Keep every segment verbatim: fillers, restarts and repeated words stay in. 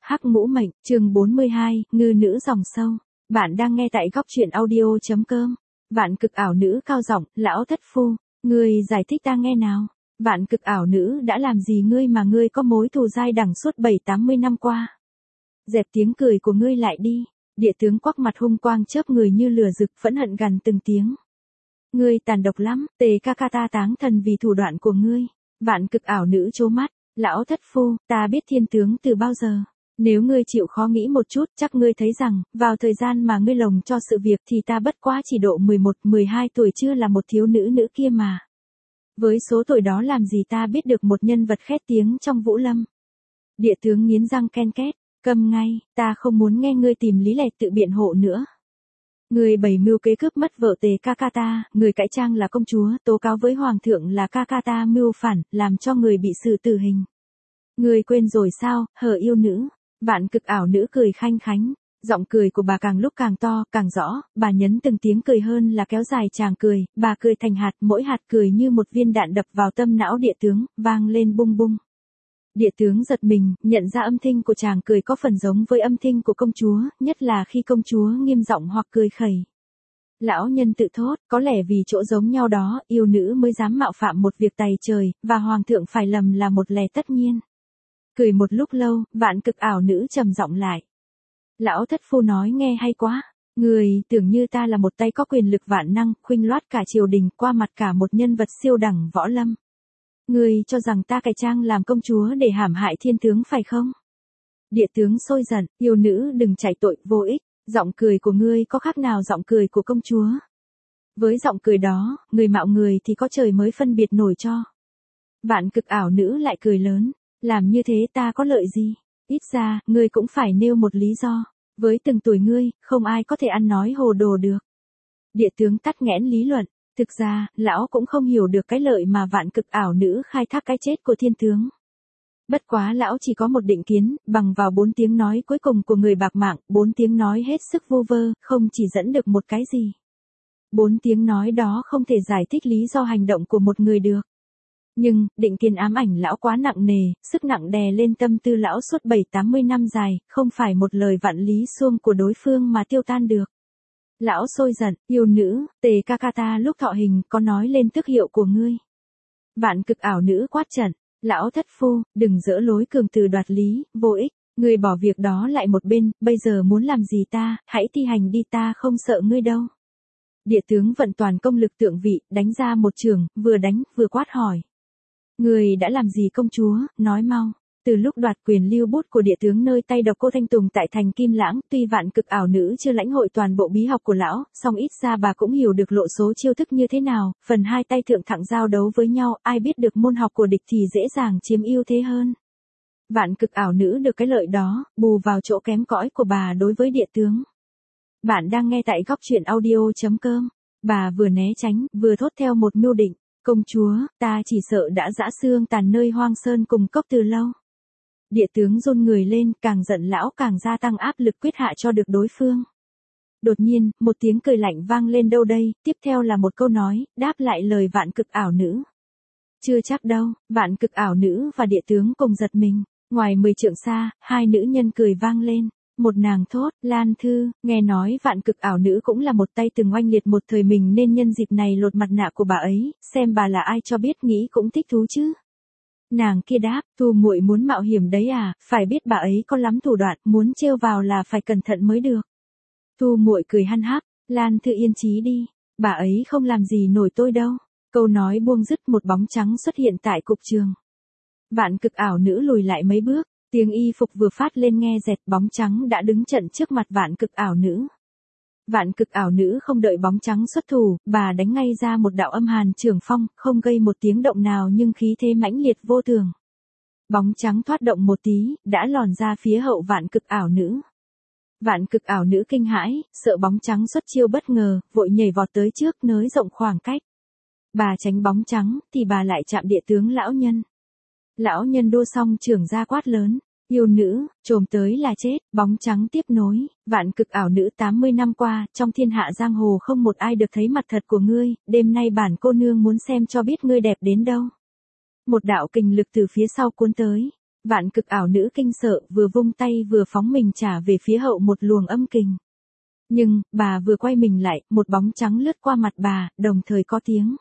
Hắc Ngũ Mệnh, chương bốn mươi hai, ngư nữ dòng sâu. Bạn đang nghe tại góc truyện audio.com. Vạn cực ảo nữ cao giọng, lão thất phu, ngươi giải thích ta nghe nào. Vạn cực ảo nữ đã làm gì ngươi mà ngươi có mối thù dai đẳng suốt bảy tám mươi năm qua. Dẹp tiếng cười của ngươi lại đi. Địa tướng quắc mặt hung quang chớp người như lửa rực, phẫn hận gằn từng tiếng. Ngươi tàn độc lắm, tề ca ca ta táng thần vì thủ đoạn của ngươi. Vạn cực ảo nữ trố mắt, lão thất phu, ta biết thiên tướng từ bao giờ. Nếu ngươi chịu khó nghĩ một chút, chắc ngươi thấy rằng, vào thời gian mà ngươi lồng cho sự việc thì ta bất quá chỉ độ mười một mười hai tuổi, chưa là một thiếu nữ nữ kia mà. Với số tuổi đó làm gì ta biết được một nhân vật khét tiếng trong Vũ Lâm. Địa tướng nghiến răng ken két, câm ngay, ta không muốn nghe ngươi tìm lý lẽ tự biện hộ nữa. Người bày mưu kế cướp mất vợ tề ca ca ta, người cải trang là công chúa, tố cáo với hoàng thượng là ca ca ta mưu phản, làm cho người bị xử tử hình. Người quên rồi sao, hở yêu nữ. Vạn cực ảo nữ cười khanh khánh, giọng cười của bà càng lúc càng to, càng rõ, bà nhấn từng tiếng cười hơn là kéo dài chàng cười, bà cười thành hạt, mỗi hạt cười như một viên đạn đập vào tâm não địa tướng, vang lên bung bung. Địa tướng giật mình, nhận ra âm thanh của chàng cười có phần giống với âm thanh của công chúa, nhất là khi công chúa nghiêm giọng hoặc cười khẩy. Lão nhân tự thốt, có lẽ vì chỗ giống nhau đó, yêu nữ mới dám mạo phạm một việc tày trời, và hoàng thượng phải lầm là một lẽ tất nhiên. Cười một lúc lâu, vạn cực ảo nữ trầm giọng lại. Lão thất phu nói nghe hay quá. Người tưởng như ta là một tay có quyền lực vạn năng, khuynh loát cả triều đình, qua mặt cả một nhân vật siêu đẳng võ lâm. Người cho rằng ta cải trang làm công chúa để hãm hại thiên tướng phải không? Địa tướng sôi giận, yêu nữ đừng chạy tội, vô ích. Giọng cười của ngươi có khác nào giọng cười của công chúa? Với giọng cười đó, người mạo người thì có trời mới phân biệt nổi cho. Vạn cực ảo nữ lại cười lớn. Làm như thế ta có lợi gì? Ít ra, ngươi cũng phải nêu một lý do. Với từng tuổi ngươi, không ai có thể ăn nói hồ đồ được. Địa tướng tắt nghẽn lý luận. Thực ra, lão cũng không hiểu được cái lợi mà vạn cực ảo nữ khai thác cái chết của thiên tướng. Bất quá lão chỉ có một định kiến, bằng vào bốn tiếng nói cuối cùng của người bạc mạng, bốn tiếng nói hết sức vu vơ, không chỉ dẫn được một cái gì. Bốn tiếng nói đó không thể giải thích lý do hành động của một người được. Nhưng, định kiến ám ảnh lão quá nặng nề, sức nặng đè lên tâm tư lão suốt bảy tám mươi năm dài, không phải một lời vạn lý xuông của đối phương mà tiêu tan được. Lão sôi giận, yêu nữ, tề ca ca ta lúc thọ hình có nói lên tước hiệu của ngươi. Vạn cực ảo nữ quát trận, lão thất phu, đừng dỡ lối cường từ đoạt lý, vô ích, ngươi bỏ việc đó lại một bên, bây giờ muốn làm gì ta, hãy thi hành đi, ta không sợ ngươi đâu. Địa tướng vận toàn công lực tượng vị, đánh ra một trường, vừa đánh, vừa quát hỏi. Người đã làm gì công chúa, nói mau. Từ lúc đoạt quyền lưu bút của địa tướng nơi tay độc cô Thanh Tùng tại thành Kim Lãng, tuy vạn cực ảo nữ chưa lãnh hội toàn bộ bí học của lão, song ít ra bà cũng hiểu được lộ số chiêu thức như thế nào, phần hai tay thượng thẳng giao đấu với nhau, ai biết được môn học của địch thì dễ dàng chiếm ưu thế hơn. Vạn cực ảo nữ được cái lợi đó, bù vào chỗ kém cỏi của bà đối với địa tướng. Bạn đang nghe tại góc truyện audio.com. Bà vừa né tránh, vừa thốt theo một mưu định. Công chúa, ta chỉ sợ đã giã xương tàn nơi hoang sơn cùng cốc từ lâu. Địa tướng run người lên, càng giận lão càng gia tăng áp lực quyết hạ cho được đối phương. Đột nhiên, một tiếng cười lạnh vang lên đâu đây, tiếp theo là một câu nói, đáp lại lời vạn cực ảo nữ. Chưa chắc đâu, vạn cực ảo nữ và địa tướng cùng giật mình, ngoài mười trượng xa, hai nữ nhân cười vang lên. Một nàng thốt, Lan Thư, nghe nói vạn cực ảo nữ cũng là một tay từng oanh liệt một thời mình nên nhân dịp này lột mặt nạ của bà ấy, xem bà là ai cho biết, nghĩ cũng thích thú chứ. Nàng kia đáp, Thu muội muốn mạo hiểm đấy à, phải biết bà ấy có lắm thủ đoạn, muốn trêu vào là phải cẩn thận mới được. Thu muội cười hăn hắc, Lan Thư yên chí đi, bà ấy không làm gì nổi tôi đâu. Câu nói buông dứt, một bóng trắng xuất hiện tại cục trường. Vạn cực ảo nữ lùi lại mấy bước. Tiếng y phục vừa phát lên nghe dẹt, bóng trắng đã đứng trận trước mặt vạn cực ảo nữ. Vạn cực ảo nữ không đợi bóng trắng xuất thủ, bà đánh ngay ra một đạo âm hàn trường phong, không gây một tiếng động nào nhưng khí thế mãnh liệt vô thường. Bóng trắng thoát động một tí, đã lòn ra phía hậu vạn cực ảo nữ. Vạn cực ảo nữ kinh hãi, sợ bóng trắng xuất chiêu bất ngờ, vội nhảy vọt tới trước, nới rộng khoảng cách. Bà tránh bóng trắng, thì bà lại chạm địa tướng lão nhân. Lão nhân đua xong trưởng ra quát lớn, yêu nữ, trồm tới là chết, bóng trắng tiếp nối, vạn cực ảo nữ tám mươi năm qua, trong thiên hạ giang hồ không một ai được thấy mặt thật của ngươi, đêm nay bản cô nương muốn xem cho biết ngươi đẹp đến đâu. Một đạo kình lực từ phía sau cuốn tới, Vạn cực ảo nữ kinh sợ, vừa vung tay vừa phóng mình trả về phía hậu một luồng âm kình. Nhưng, bà vừa quay mình lại, một bóng trắng lướt qua mặt bà, đồng thời có tiếng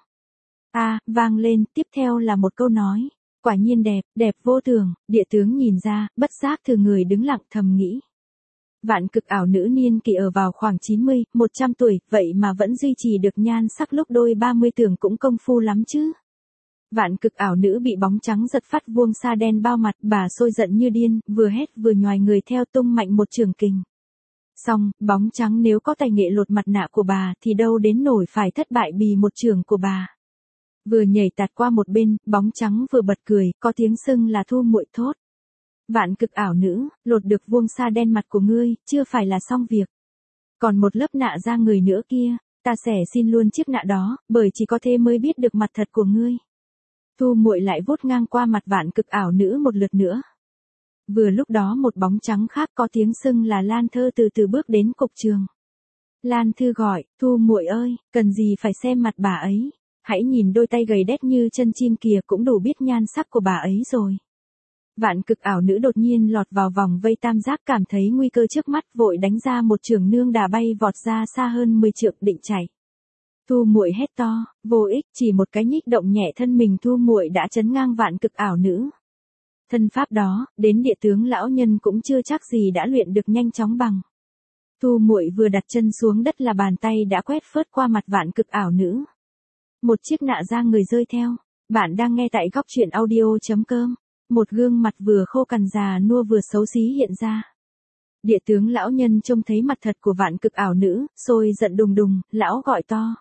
a vang lên, tiếp theo là một câu nói. Quả nhiên đẹp, đẹp vô thường. Địa tướng nhìn ra, bất giác thừa người đứng lặng thầm nghĩ. Vạn cực ảo nữ niên kỷ ở vào khoảng chín mươi, một trăm tuổi, vậy mà vẫn duy trì được nhan sắc lúc đôi ba mươi, tưởng cũng công phu lắm chứ. Vạn cực ảo nữ bị bóng trắng giật phát vuông sa đen bao mặt, bà sôi giận như điên, vừa hét vừa nhoài người theo tung mạnh một trường kình. Xong, bóng trắng nếu có tài nghệ lột mặt nạ của bà thì đâu đến nổi phải thất bại bì một trường của bà. Vừa nhảy tạt qua một bên, bóng trắng vừa bật cười, có tiếng xưng là Thu Muội thốt. Vạn cực ảo nữ, lột được vuông sa đen mặt của ngươi, chưa phải là xong việc. Còn một lớp nạ da người nữa kia, ta xẻ xin luôn chiếc nạ đó, bởi chỉ có thế mới biết được mặt thật của ngươi. Thu Muội lại vuốt ngang qua mặt vạn cực ảo nữ một lượt nữa. Vừa lúc đó một bóng trắng khác có tiếng xưng là Lan Thơ từ từ bước đến cục trường. Lan Thư gọi, Thu Muội ơi, cần gì phải xem mặt bà ấy. Hãy nhìn đôi tay gầy đét như chân chim kìa cũng đủ biết nhan sắc của bà ấy rồi. Vạn cực ảo nữ đột nhiên lọt vào vòng vây tam giác, cảm thấy nguy cơ trước mắt, vội đánh ra một chưởng nương đà bay vọt ra xa hơn mười trượng định chạy. Thu Muội hét to, vô ích, chỉ một cái nhích động nhẹ thân mình Thu Muội đã chấn ngang vạn cực ảo nữ. Thân pháp đó, đến địa tướng lão nhân cũng chưa chắc gì đã luyện được nhanh chóng bằng. Thu Muội vừa đặt chân xuống đất là bàn tay đã quét phớt qua mặt vạn cực ảo nữ. Một chiếc nạ da người rơi theo. Bạn đang nghe tại góc truyện audio.com. Một gương mặt vừa khô cằn già nua vừa xấu xí hiện ra. Địa tướng lão nhân trông thấy mặt thật của vạn cực ảo nữ, sôi giận đùng đùng, lão gọi to.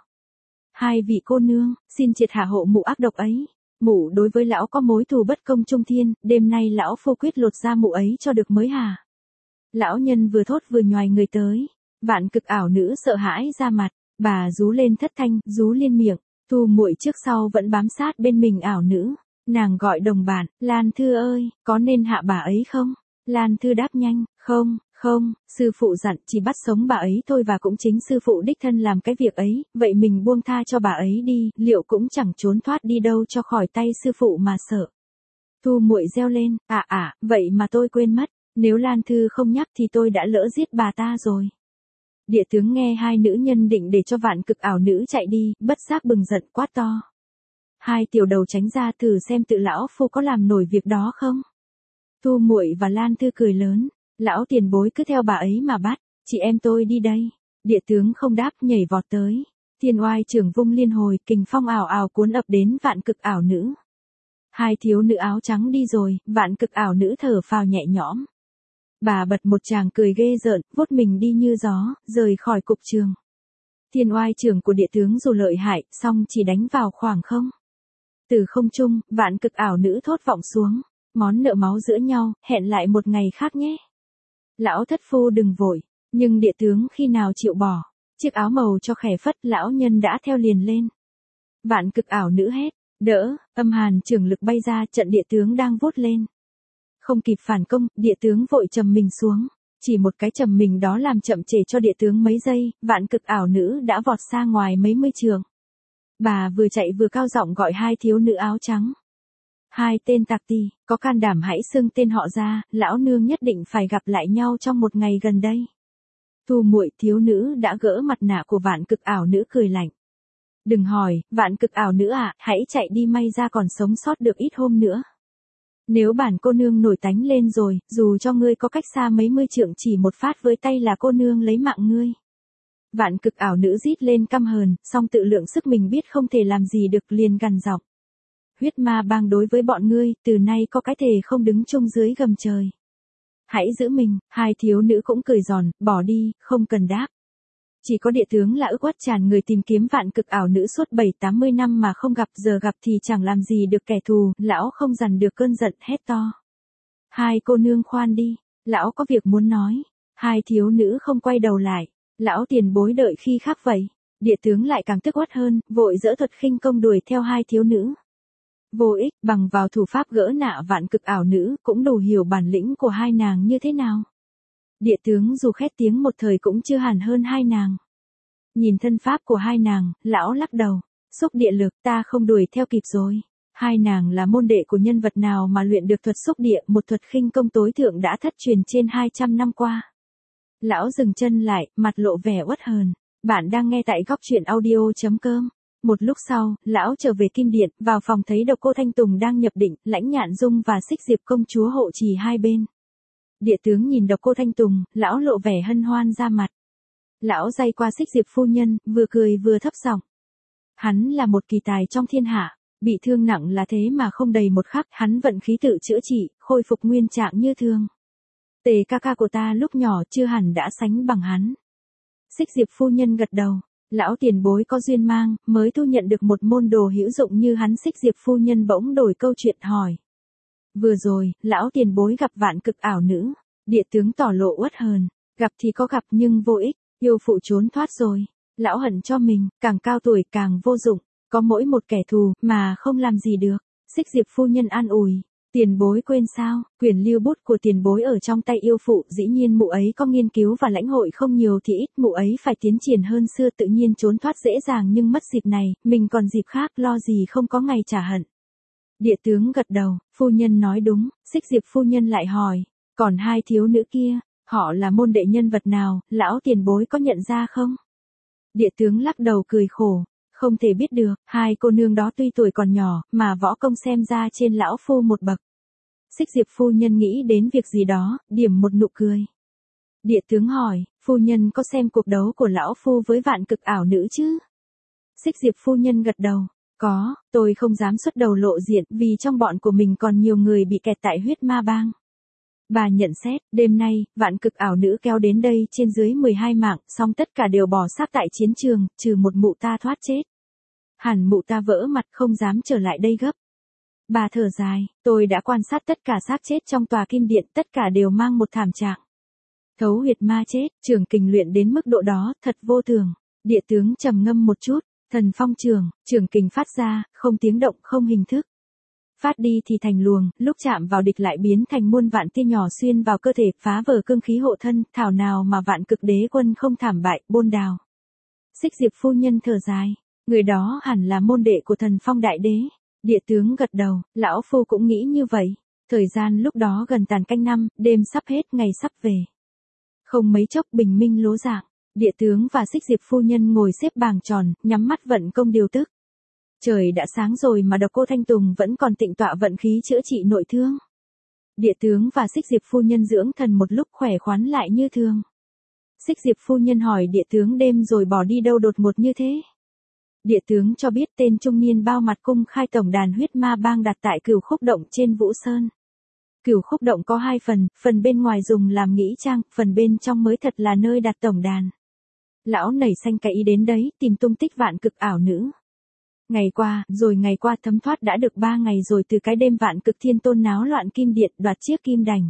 Hai vị cô nương, xin triệt hạ hộ mụ ác độc ấy. Mụ đối với lão có mối thù bất công trung thiên, đêm nay lão phu quyết lột da mụ ấy cho được mới hà. Lão nhân vừa thốt vừa nhoài người tới. Vạn cực ảo nữ sợ hãi ra mặt, bà rú lên thất thanh, rú liên miệng. Thu Muội trước sau vẫn bám sát bên mình ảo nữ. Nàng gọi đồng bạn, Lan Thư ơi, có nên hạ bà ấy không? Lan Thư đáp nhanh, không, không, sư phụ dặn chỉ bắt sống bà ấy thôi và cũng chính sư phụ đích thân làm cái việc ấy, vậy mình buông tha cho bà ấy đi, liệu cũng chẳng trốn thoát đi đâu cho khỏi tay sư phụ mà sợ. Thu Muội reo lên, à à, vậy mà tôi quên mất, nếu Lan Thư không nhắc thì tôi đã lỡ giết bà ta rồi. Địa tướng nghe hai nữ nhân định để cho vạn cực ảo nữ chạy đi, bất giác bừng giận quát to. Hai tiểu đầu tránh ra thử xem tự lão phu có làm nổi việc đó không. Thu Muội và Lan Thư cười lớn, lão tiền bối cứ theo bà ấy mà bắt, chị em tôi đi đây. Địa tướng không đáp nhảy vọt tới. Thiên oai trưởng vung liên hồi, kình phong ảo ảo cuốn ập đến vạn cực ảo nữ. Hai thiếu nữ áo trắng đi rồi, vạn cực ảo nữ thở phào nhẹ nhõm. Bà bật một tràng cười ghê rợn, vuốt mình đi như gió, rời khỏi cục trường. Thiên oai trưởng của địa tướng dù lợi hại, song chỉ đánh vào khoảng không. Từ không trung, vạn cực ảo nữ thốt vọng xuống. Món nợ máu giữa nhau, hẹn lại một ngày khác nhé. Lão thất phu đừng vội, nhưng địa tướng khi nào chịu bỏ. Chiếc áo màu cho khẻ phất, lão nhân đã theo liền lên. Vạn cực ảo nữ hét, đỡ, âm hàn trưởng lực bay ra, trận địa tướng đang vút lên. Không kịp phản công, địa tướng vội trầm mình xuống. Chỉ một cái trầm mình đó làm chậm trễ cho địa tướng mấy giây, vạn cực ảo nữ đã vọt xa ngoài mấy mươi trường. Bà vừa chạy vừa cao giọng gọi hai thiếu nữ áo trắng. Hai tên tặc tì, có can đảm hãy xưng tên họ ra, lão nương nhất định phải gặp lại nhau trong một ngày gần đây. Thu Muội thiếu nữ đã gỡ mặt nạ của vạn cực ảo nữ cười lạnh. Đừng hỏi, vạn cực ảo nữ à, hãy chạy đi may ra còn sống sót được ít hôm nữa. Nếu bản cô nương nổi tánh lên rồi, dù cho ngươi có cách xa mấy mươi trượng chỉ một phát với tay là cô nương lấy mạng ngươi. Vạn cực ảo nữ rít lên căm hờn, song tự lượng sức mình biết không thể làm gì được liền gằn giọng. Huyết ma bang đối với bọn ngươi, từ nay có cái thể không đứng chung dưới gầm trời. Hãy giữ mình, hai thiếu nữ cũng cười giòn, bỏ đi, không cần đáp. Chỉ có địa tướng là ức uất tràn người tìm kiếm vạn cực ảo nữ suốt bảy tám mươi năm mà không gặp, giờ gặp thì chẳng làm gì được kẻ thù, lão không dằn được cơn giận hét to. Hai cô nương khoan đi, lão có việc muốn nói. Hai thiếu nữ không quay đầu lại, lão tiền bối đợi khi khác vậy. Địa tướng lại càng tức uất hơn, vội dỡ thuật khinh công đuổi theo hai thiếu nữ. Vô ích, bằng vào thủ pháp gỡ nạ vạn cực ảo nữ, cũng đủ hiểu bản lĩnh của hai nàng như thế nào. Địa tướng dù khét tiếng một thời cũng chưa hẳn hơn hai nàng. Nhìn thân pháp của hai nàng, lão lắc đầu, xúc địa lực ta không đuổi theo kịp rồi. Hai nàng là môn đệ của nhân vật nào mà luyện được thuật xúc địa, một thuật khinh công tối thượng đã thất truyền trên hai trăm năm qua. Lão dừng chân lại, mặt lộ vẻ uất hờn. Bạn đang nghe tại góc truyện audio.com. Một lúc sau, lão trở về kim điện, vào phòng thấy Độc Cô Thanh Tùng đang nhập định, Lãnh Nhạn Dung và Xích Diệp công chúa hộ trì hai bên. Địa tướng nhìn Độc Cô Thanh Tùng, lão lộ vẻ hân hoan ra mặt. Lão day qua Xích Diệp phu nhân, vừa cười vừa thấp giọng. Hắn là một kỳ tài trong thiên hạ, bị thương nặng là thế mà không đầy một khắc, hắn vận khí tự chữa trị, khôi phục nguyên trạng như thường. Tề ca ca của ta lúc nhỏ chưa hẳn đã sánh bằng hắn. Xích Diệp phu nhân gật đầu, lão tiền bối có duyên mang, mới thu nhận được một môn đồ hữu dụng như hắn. Xích Diệp phu nhân bỗng đổi câu chuyện hỏi. Vừa rồi, lão tiền bối gặp vạn cực ảo nữ, địa tướng tỏ lộ uất hờn, gặp thì có gặp nhưng vô ích, yêu phụ trốn thoát rồi. Lão hận cho mình, càng cao tuổi càng vô dụng, có mỗi một kẻ thù mà không làm gì được. Xích Diệp phu nhân an ủi. Tiền bối quên sao, quyền lưu bút của tiền bối ở trong tay yêu phụ, dĩ nhiên mụ ấy có nghiên cứu và lãnh hội không nhiều thì ít, mụ ấy phải tiến triển hơn xưa, tự nhiên trốn thoát dễ dàng, nhưng mất dịp này, mình còn dịp khác, lo gì không có ngày trả hận. Địa tướng gật đầu, phu nhân nói đúng. Xích Diệp phu nhân lại hỏi, còn hai thiếu nữ kia, họ là môn đệ nhân vật nào, lão tiền bối có nhận ra không? Địa tướng lắc đầu cười khổ. Không thể biết được, hai cô nương đó tuy tuổi còn nhỏ, mà võ công xem ra trên lão phu một bậc. Xích Diệp phu nhân nghĩ đến việc gì đó, điểm một nụ cười. Địa tướng hỏi, phu nhân có xem cuộc đấu của lão phu với vạn cực ảo nữ chứ? Xích Diệp phu nhân gật đầu, có, tôi không dám xuất đầu lộ diện, vì trong bọn của mình còn nhiều người bị kẹt tại huyết ma bang. Bà nhận xét, đêm nay, vạn cực ảo nữ kéo đến đây trên dưới mười hai mạng, song tất cả đều bỏ xác tại chiến trường, trừ một mụ ta thoát chết. Hẳn mụ ta vỡ mặt không dám trở lại đây gấp. Bà thở dài, tôi đã quan sát tất cả xác chết trong tòa kim điện, tất cả đều mang một thảm trạng. Thấu huyệt ma chết, trường kình luyện đến mức độ đó, thật vô thường. Địa tướng trầm ngâm một chút, thần phong trường, trường kình phát ra, không tiếng động, không hình thức. Phát đi thì thành luồng, lúc chạm vào địch lại biến thành muôn vạn tia nhỏ xuyên vào cơ thể, phá vỡ cương khí hộ thân, thảo nào mà vạn cực đế quân không thảm bại, bôn đào. Xích Diệp phu nhân thở dài, người đó hẳn là môn đệ của thần phong đại đế. Địa tướng gật đầu, lão phu cũng nghĩ như vậy. Thời gian lúc đó gần tàn canh năm, đêm sắp hết, ngày sắp về. Không mấy chốc bình minh lố dạng, địa tướng và Xích Diệp phu nhân ngồi xếp bàng tròn, nhắm mắt vận công điều tức. Trời đã sáng rồi mà Độc Cô Thanh Tùng vẫn còn tịnh tọa vận khí chữa trị nội thương. Địa tướng và Xích Diệp phu nhân dưỡng thần một lúc khỏe khoắn lại như thường. Xích Diệp phu nhân hỏi địa tướng đêm rồi bỏ đi đâu đột ngột như thế. Địa tướng cho biết tên trung niên bao mặt cung khai tổng đàn huyết ma bang đặt tại Cửu Khúc Động trên Vũ Sơn. Cửu Khúc Động có hai phần, phần bên ngoài dùng làm nghĩa trang, phần bên trong mới thật là nơi đặt tổng đàn. Lão nảy xanh cái ý đến đấy, tìm tung tích vạn cực ảo nữ. Ngày qua, rồi ngày qua thấm thoát đã được ba ngày rồi từ cái đêm vạn cực thiên tôn náo loạn kim điện đoạt chiếc kim đành.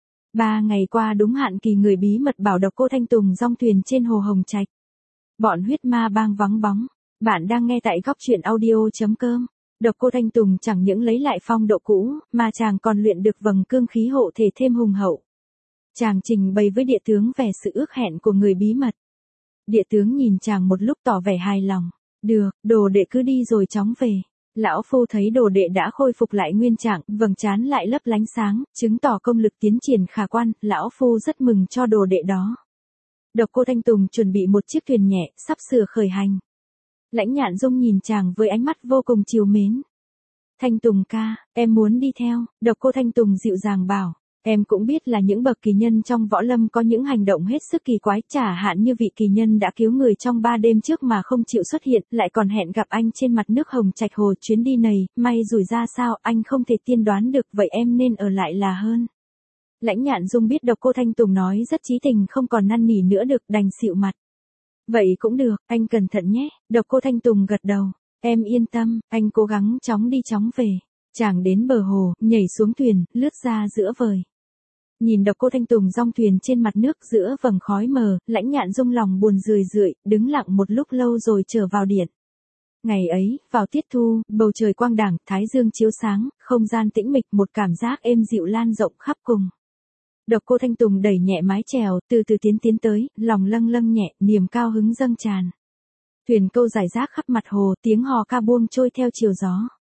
Ba ngày qua đúng hạn kỳ người bí mật bảo Độc Cô Thanh Tùng dong thuyền trên hồ Hồng Trạch. Bọn huyết ma bang vắng bóng. Bạn đang nghe tại góc truyện audio.com. Độc Cô Thanh Tùng chẳng những lấy lại phong độ cũ, mà chàng còn luyện được vầng cương khí hộ thể thêm hùng hậu. Chàng trình bày với địa tướng về sự ước hẹn của người bí mật. Địa tướng nhìn chàng một lúc tỏ vẻ hài lòng. Được, đồ đệ cứ đi rồi chóng về. Lão phu thấy đồ đệ đã khôi phục lại nguyên trạng, vầng trán lại lấp lánh sáng, chứng tỏ công lực tiến triển khả quan, lão phu rất mừng cho đồ đệ đó. Độc Cô Thanh Tùng chuẩn bị một chiếc thuyền nhẹ, sắp sửa khởi hành. Lãnh Nhạn Dung nhìn chàng với ánh mắt vô cùng trìu mến. Thanh Tùng ca, em muốn đi theo. Độc Cô Thanh Tùng dịu dàng bảo, em cũng biết là những bậc kỳ nhân trong võ lâm có những hành động hết sức kỳ quái, chả hạn như vị kỳ nhân đã cứu người trong ba đêm trước mà không chịu xuất hiện, lại còn hẹn gặp anh trên mặt nước Hồng Trạch Hồ. Chuyến đi này, may rủi ra sao anh không thể tiên đoán được, vậy em nên ở lại là hơn. Lãnh Nhạn Dung biết Độc Cô Thanh Tùng nói rất chí tình, không còn năn nỉ nữa được, đành xịu mặt. Vậy cũng được, anh cẩn thận nhé. Độc Cô Thanh Tùng gật đầu. Em yên tâm, anh cố gắng chóng đi chóng về. Chàng đến bờ hồ, nhảy xuống thuyền, lướt ra giữa vời. Nhìn Độc Cô Thanh Tùng dong thuyền trên mặt nước giữa vầng khói mờ, Lãnh Nhạn Dung lòng buồn rười rượi, đứng lặng một lúc lâu rồi trở vào điện. Ngày ấy, vào tiết thu, bầu trời quang đảng, thái dương chiếu sáng, không gian tĩnh mịch, một cảm giác êm dịu lan rộng khắp cùng. Độc Cô Thanh Tùng đẩy nhẹ mái chèo, từ từ tiến tiến tới, lòng lâng lâng nhẹ, niềm cao hứng dâng tràn. Thuyền câu rải rác khắp mặt hồ, tiếng hò ca buông trôi theo chiều gió.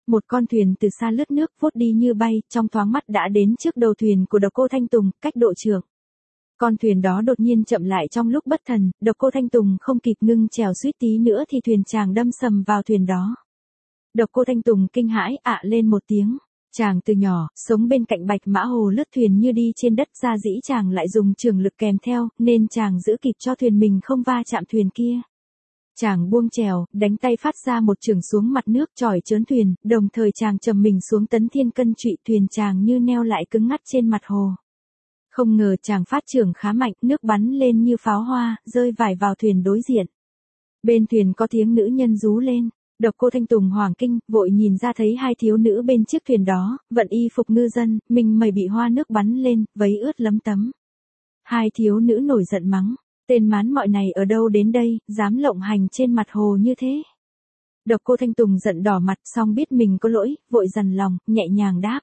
Một con thuyền từ xa lướt nước vút đi như bay, trong thoáng mắt đã đến trước đầu thuyền của Độc Cô Thanh Tùng, cách độ trưởng. Con thuyền đó đột nhiên chậm lại trong lúc bất thần, Độc Cô Thanh Tùng không kịp ngưng chèo suýt tí nữa thì thuyền chàng đâm sầm vào thuyền đó. Độc Cô Thanh Tùng kinh hãi ạ lên một tiếng. Chàng từ nhỏ, sống bên cạnh Bạch Mã Hồ lướt thuyền như đi trên đất, ra dĩ chàng lại dùng trường lực kèm theo, nên chàng giữ kịp cho thuyền mình không va chạm thuyền kia. Chàng buông chèo, đánh tay phát ra một chưởng xuống mặt nước chỏi chớn thuyền, đồng thời chàng trầm mình xuống tấn thiên cân trụy, thuyền chàng như neo lại cứng ngắt trên mặt hồ. Không ngờ chàng phát chưởng khá mạnh, nước bắn lên như pháo hoa, rơi vải vào thuyền đối diện. Bên thuyền có tiếng nữ nhân rú lên. Độc Cô Thanh Tùng hoảng kinh, vội nhìn ra thấy hai thiếu nữ bên chiếc thuyền đó, vận y phục ngư dân, mình mày bị hoa nước bắn lên, vấy ướt lấm tấm. Hai thiếu nữ nổi giận mắng, tên mán mọi này ở đâu đến đây, dám lộng hành trên mặt hồ như thế. Độc Cô Thanh Tùng giận đỏ mặt, xong biết mình có lỗi, vội dằn lòng, nhẹ nhàng đáp.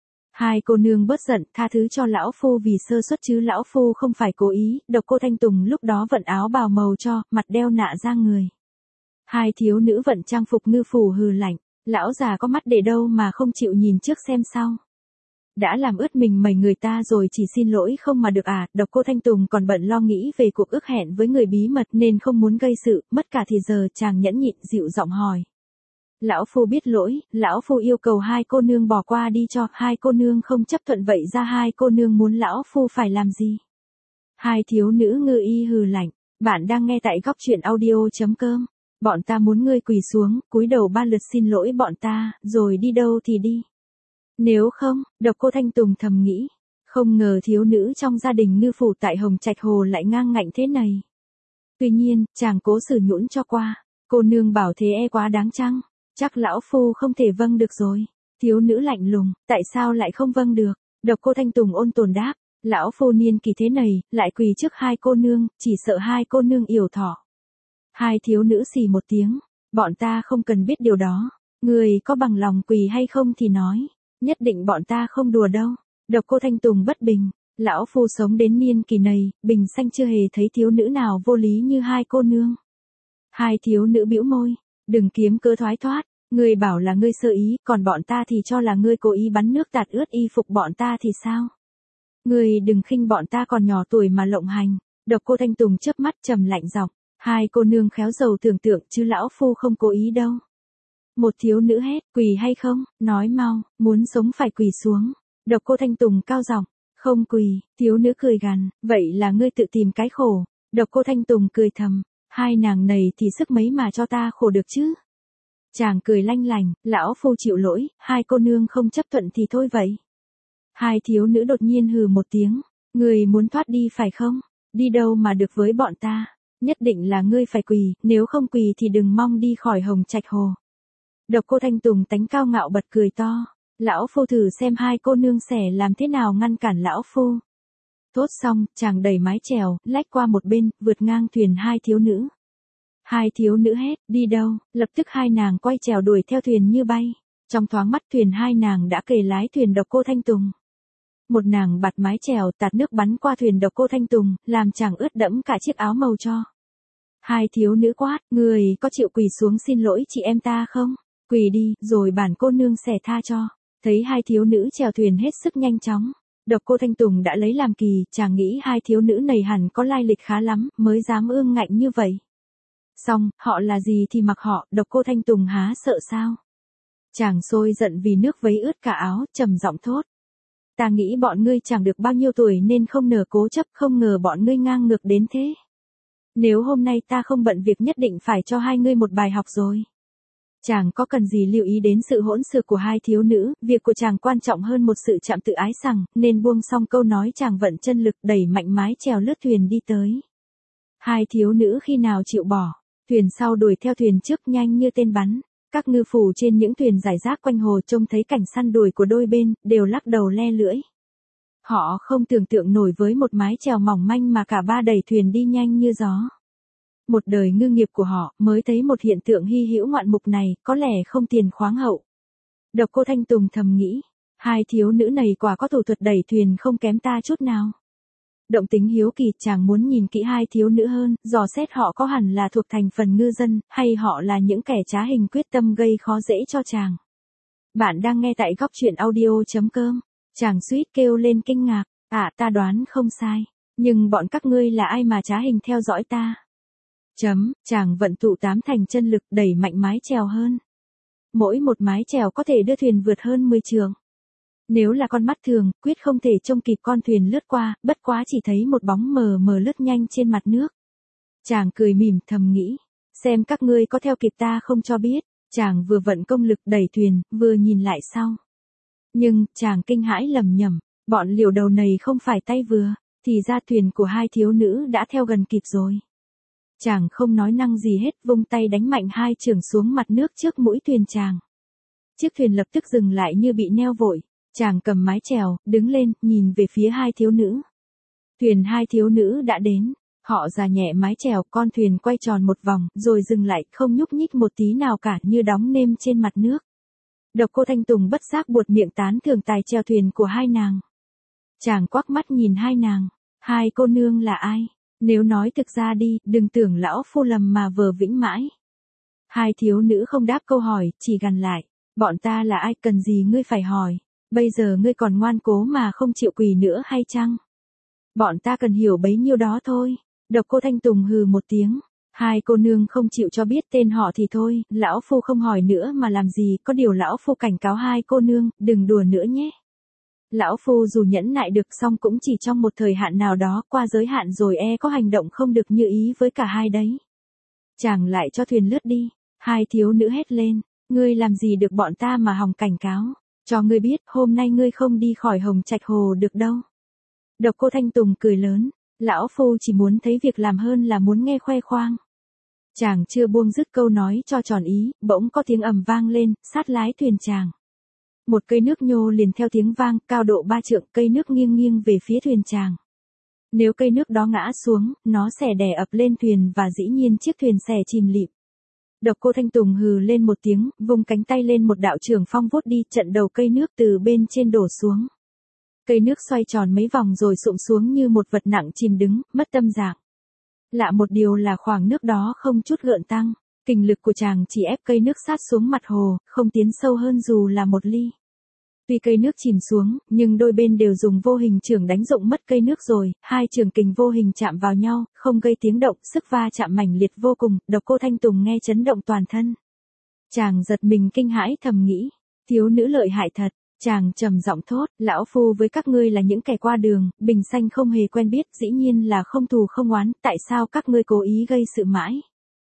Hai cô nương bớt giận, tha thứ cho lão phu vì sơ suất chứ lão phu không phải cố ý. Độc Cô Thanh Tùng lúc đó vận áo bào màu cho, mặt đeo nạ ra người. Hai thiếu nữ vận trang phục ngư phủ hừ lạnh, lão già có mắt để đâu mà không chịu nhìn trước xem sau. Đã làm ướt mình mày người ta rồi chỉ xin lỗi không mà được à. Độc Cô Thanh Tùng còn bận lo nghĩ về cuộc ước hẹn với người bí mật nên không muốn gây sự, mất cả thì giờ chàng nhẫn nhịn dịu giọng hỏi. Lão phu biết lỗi, lão phu yêu cầu hai cô nương bỏ qua đi cho, hai cô nương không chấp thuận vậy ra hai cô nương muốn lão phu phải làm gì? Hai thiếu nữ ngư y hừ lạnh, bạn đang nghe tại góc truyện audio chấm com. Bọn ta muốn ngươi quỳ xuống, cúi đầu ba lượt xin lỗi bọn ta, rồi đi đâu thì đi. Nếu không, Độc Cô Thanh Tùng thầm nghĩ, không ngờ thiếu nữ trong gia đình ngư phủ tại Hồng Trạch Hồ lại ngang ngạnh thế này. Tuy nhiên, chàng cố xử nhũn cho qua, cô nương bảo thế e quá đáng chăng, chắc lão phu không thể vâng được rồi. Thiếu nữ lạnh lùng, tại sao lại không vâng được? Độc Cô Thanh Tùng ôn tồn đáp, lão phu niên kỳ thế này, lại quỳ trước hai cô nương, chỉ sợ hai cô nương yểu thọ. Hai thiếu nữ xì một tiếng, bọn ta không cần biết điều đó, người có bằng lòng quỳ hay không thì nói, nhất định bọn ta không đùa đâu. Độc Cô Thanh Tùng bất bình, lão phu sống đến niên kỳ này, bình sanh chưa hề thấy thiếu nữ nào vô lý như hai cô nương. Hai thiếu nữ bĩu môi, đừng kiếm cớ thoái thoát, ngươi bảo là ngươi sơ ý, còn bọn ta thì cho là ngươi cố ý bắn nước tạt ướt y phục bọn ta thì sao? Ngươi đừng khinh bọn ta còn nhỏ tuổi mà lộng hành. Độc Cô Thanh Tùng chớp mắt trầm lạnh giọng. Hai cô nương khéo giàu tưởng tượng chứ lão phu không cố ý đâu. Một thiếu nữ hét, quỳ hay không, nói mau, muốn sống phải quỳ xuống. Độc Cô Thanh Tùng cao giọng, không quỳ. Thiếu nữ cười gằn, vậy là ngươi tự tìm cái khổ. Độc Cô Thanh Tùng cười thầm, hai nàng này thì sức mấy mà cho ta khổ được chứ. Chàng cười lanh lành, lão phu chịu lỗi, hai cô nương không chấp thuận thì thôi vậy. Hai thiếu nữ đột nhiên hừ một tiếng, người muốn thoát đi phải không, đi đâu mà được với bọn ta. Nhất định là ngươi phải quỳ, nếu không quỳ thì đừng mong đi khỏi Hồng Trạch Hồ. Độc Cô Thanh Tùng tánh cao ngạo bật cười to, lão phu thử xem hai cô nương xẻ làm thế nào ngăn cản lão phu. Thốt xong, chàng đẩy mái chèo, lách qua một bên, vượt ngang thuyền hai thiếu nữ. Hai thiếu nữ hét, đi đâu, lập tức hai nàng quay chèo đuổi theo thuyền như bay. Trong thoáng mắt thuyền hai nàng đã kề lái thuyền Độc Cô Thanh Tùng. Một nàng bạt mái chèo tạt nước bắn qua thuyền Độc Cô Thanh Tùng, làm chàng ướt đẫm cả chiếc áo màu cho. Hai thiếu nữ quát, người có chịu quỳ xuống xin lỗi chị em ta không? Quỳ đi, rồi bản cô nương xẻ tha cho. Thấy hai thiếu nữ chèo thuyền hết sức nhanh chóng. Độc Cô Thanh Tùng đã lấy làm kỳ, chàng nghĩ hai thiếu nữ này hẳn có lai lịch khá lắm, mới dám ương ngạnh như vậy. Xong, họ là gì thì mặc họ, Độc Cô Thanh Tùng há sợ sao? Chàng sôi giận vì nước vấy ướt cả áo, trầm giọng thốt. Ta nghĩ bọn ngươi chẳng được bao nhiêu tuổi nên không nỡ cố chấp, không ngờ bọn ngươi ngang ngược đến thế. Nếu hôm nay ta không bận việc nhất định phải cho hai ngươi một bài học rồi. Chàng có cần gì lưu ý đến sự hỗn xược của hai thiếu nữ, việc của chàng quan trọng hơn một sự chạm tự ái sằng, nên buông xong câu nói chàng vận chân lực đẩy mạnh mái chèo lướt thuyền đi tới. Hai thiếu nữ khi nào chịu bỏ, thuyền sau đuổi theo thuyền trước nhanh như tên bắn. Các ngư phủ trên những thuyền rải rác quanh hồ trông thấy cảnh săn đuổi của đôi bên, đều lắc đầu le lưỡi. Họ không tưởng tượng nổi với một mái chèo mỏng manh mà cả ba đẩy thuyền đi nhanh như gió. Một đời ngư nghiệp của họ mới thấy một hiện tượng hy hữu ngoạn mục này, có lẽ không tiền khoáng hậu. Độc Cô Thanh Tùng thầm nghĩ, hai thiếu nữ này quả có thủ thuật đẩy thuyền không kém ta chút nào. Động tính hiếu kỳ, chàng muốn nhìn kỹ hai thiếu nữ hơn, dò xét họ có hẳn là thuộc thành phần ngư dân, hay họ là những kẻ trá hình quyết tâm gây khó dễ cho chàng. Bạn đang nghe tại góc chuyện audio.com. Chàng suýt kêu lên kinh ngạc, à ta đoán không sai. Nhưng bọn các ngươi là ai mà trá hình theo dõi ta? Chấm, chàng vận tụ tám thành chân lực đẩy mạnh mái chèo hơn. Mỗi một mái chèo có thể đưa thuyền vượt hơn mười trượng. Nếu là con mắt thường, quyết không thể trông kịp con thuyền lướt qua, bất quá chỉ thấy một bóng mờ mờ lướt nhanh trên mặt nước. Chàng cười mỉm thầm nghĩ, xem các ngươi có theo kịp ta không cho biết. Chàng vừa vận công lực đẩy thuyền, vừa nhìn lại sau. Nhưng, chàng kinh hãi lầm nhầm, bọn liều đầu này không phải tay vừa, thì ra thuyền của hai thiếu nữ đã theo gần kịp rồi. Chàng không nói năng gì hết, vung tay đánh mạnh hai chưởng xuống mặt nước trước mũi thuyền chàng. Chiếc thuyền lập tức dừng lại như bị neo vội. Chàng cầm mái chèo, đứng lên, nhìn về phía hai thiếu nữ. Thuyền hai thiếu nữ đã đến. Họ già nhẹ mái chèo, con thuyền quay tròn một vòng, rồi dừng lại, không nhúc nhích một tí nào cả, như đóng nêm trên mặt nước. Độc Cô Thanh Tùng bất giác buột miệng tán thưởng tài chèo thuyền của hai nàng. Chàng quắc mắt nhìn hai nàng. Hai cô nương là ai? Nếu nói thực ra đi, đừng tưởng lão phu lầm mà vờ vĩnh mãi. Hai thiếu nữ không đáp câu hỏi, chỉ gằn lại. Bọn ta là ai, cần gì ngươi phải hỏi? Bây giờ ngươi còn ngoan cố mà không chịu quỳ nữa hay chăng? Bọn ta cần hiểu bấy nhiêu đó thôi. Độc Cô Thanh Tùng hừ một tiếng. Hai cô nương không chịu cho biết tên họ thì thôi, lão phu không hỏi nữa mà làm gì, có điều lão phu cảnh cáo hai cô nương, đừng đùa nữa nhé. Lão phu dù nhẫn nại được xong cũng chỉ trong một thời hạn nào đó, qua giới hạn rồi e có hành động không được như ý với cả hai đấy. Chàng lại cho thuyền lướt đi. Hai thiếu nữ hét lên, ngươi làm gì được bọn ta mà hòng cảnh cáo, cho ngươi biết hôm nay ngươi không đi khỏi Hồng Trạch Hồ được đâu. Độc Cô Thanh Tùng cười lớn, lão phu chỉ muốn thấy việc làm hơn là muốn nghe khoe khoang. Chàng chưa buông dứt câu nói cho tròn ý, bỗng có tiếng ầm vang lên, sát lái thuyền chàng. Một cây nước nhô liền theo tiếng vang, cao độ ba trượng, cây nước nghiêng nghiêng về phía thuyền chàng. Nếu cây nước đó ngã xuống, nó sẽ đè ập lên thuyền và dĩ nhiên chiếc thuyền sẽ chìm lịm. Độc Cô Thanh Tùng hừ lên một tiếng, vung cánh tay lên một đạo trường phong vút đi, trận đầu cây nước từ bên trên đổ xuống. Cây nước xoay tròn mấy vòng rồi sụm xuống như một vật nặng chìm đứng, mất tâm dạng. Lạ một điều là khoảng nước đó không chút gợn tăng, kình lực của chàng chỉ ép cây nước sát xuống mặt hồ, không tiến sâu hơn dù là một ly. Tuy cây nước chìm xuống, nhưng đôi bên đều dùng vô hình chưởng đánh rụng mất cây nước rồi, hai chưởng kình vô hình chạm vào nhau, không gây tiếng động, sức va chạm mãnh liệt vô cùng, Độc Cô Thanh Tùng nghe chấn động toàn thân. Chàng giật mình kinh hãi thầm nghĩ, thiếu nữ lợi hại thật. Chàng trầm giọng thốt, lão phu với các ngươi là những kẻ qua đường, bình sanh không hề quen biết, dĩ nhiên là không thù không oán, tại sao các ngươi cố ý gây sự mãi?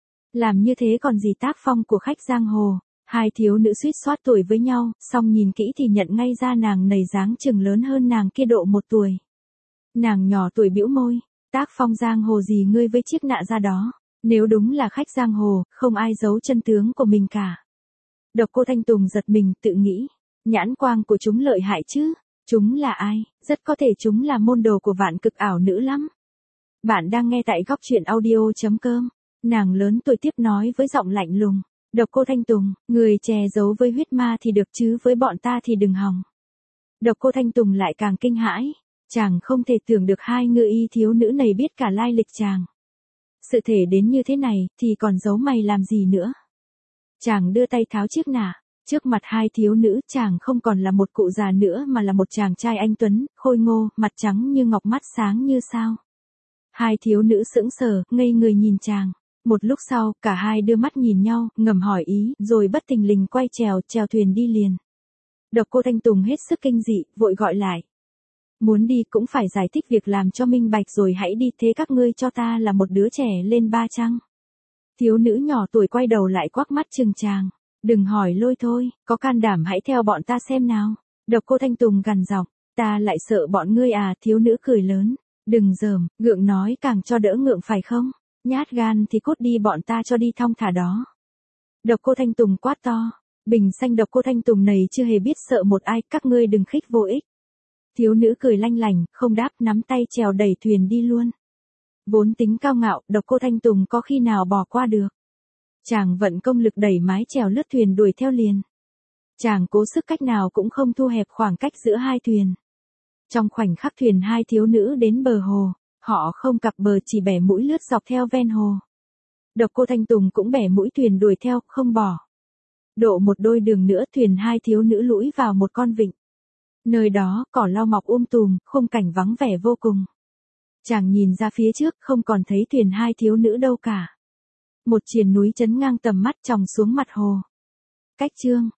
Làm như thế còn gì tác phong của khách giang hồ? Hai thiếu nữ suýt soát tuổi với nhau, song nhìn kỹ thì nhận ngay ra nàng nầy dáng chừng lớn hơn nàng kia độ một tuổi. Nàng nhỏ tuổi bĩu môi, tác phong giang hồ gì ngươi với chiếc nạ ra đó? Nếu đúng là khách giang hồ, không ai giấu chân tướng của mình cả. Độc Cô Thanh Tùng giật mình, tự nghĩ. Nhãn quang của chúng lợi hại chứ, chúng là ai, rất có thể chúng là môn đồ của Vạn Cực ảo nữ lắm. Bạn đang nghe tại góc chuyện audio.com, nàng lớn tuổi tiếp nói với giọng lạnh lùng, Độc Cô Thanh Tùng, người che giấu với huyết ma thì được chứ với bọn ta thì đừng hòng. Độc Cô Thanh Tùng lại càng kinh hãi, chàng không thể tưởng được hai ngư y thiếu nữ này biết cả lai lịch chàng. Sự thể đến như thế này thì còn giấu mày làm gì nữa. Chàng đưa tay tháo chiếc nạ. Trước mặt hai thiếu nữ, chàng không còn là một cụ già nữa mà là một chàng trai anh tuấn, khôi ngô, mặt trắng như ngọc, mắt sáng như sao. Hai thiếu nữ sững sờ, ngây người nhìn chàng. Một lúc sau, cả hai đưa mắt nhìn nhau, ngầm hỏi ý, rồi bất thình lình quay chèo, chèo thuyền đi liền. Độc Cô Thanh Tùng hết sức kinh dị, vội gọi lại. Muốn đi cũng phải giải thích việc làm cho minh bạch rồi hãy đi, thế các ngươi cho ta là một đứa trẻ lên ba chăng? Thiếu nữ nhỏ tuổi quay đầu lại quắc mắt chừng chàng. Đừng hỏi lôi thôi, có can đảm hãy theo bọn ta xem nào. Độc Cô Thanh Tùng gằn giọng, ta lại sợ bọn ngươi à, thiếu nữ cười lớn. Đừng dởm, gượng nói càng cho đỡ ngượng phải không? Nhát gan thì cút đi, bọn ta cho đi thong thả đó. Độc Cô Thanh Tùng quát to, bình xanh Độc Cô Thanh Tùng này chưa hề biết sợ một ai, các ngươi đừng khích vô ích. Thiếu nữ cười lanh lảnh, không đáp, nắm tay chèo đẩy thuyền đi luôn. Vốn tính cao ngạo, Độc Cô Thanh Tùng có khi nào bỏ qua được. Chàng vận công lực đẩy mái chèo lướt thuyền đuổi theo liền. Chàng cố sức cách nào cũng không thu hẹp khoảng cách giữa hai thuyền. Trong khoảnh khắc thuyền hai thiếu nữ đến bờ hồ, họ không cặp bờ chỉ bẻ mũi lướt dọc theo ven hồ. Độc Cô Thanh Tùng cũng bẻ mũi thuyền đuổi theo, không bỏ. Độ một đôi đường nữa thuyền hai thiếu nữ lũi vào một con vịnh. Nơi đó, cỏ lau mọc um tùm, khung cảnh vắng vẻ vô cùng. Chàng nhìn ra phía trước không còn thấy thuyền hai thiếu nữ đâu cả. Một triền núi chấn ngang tầm mắt tròng xuống mặt hồ. Cách chương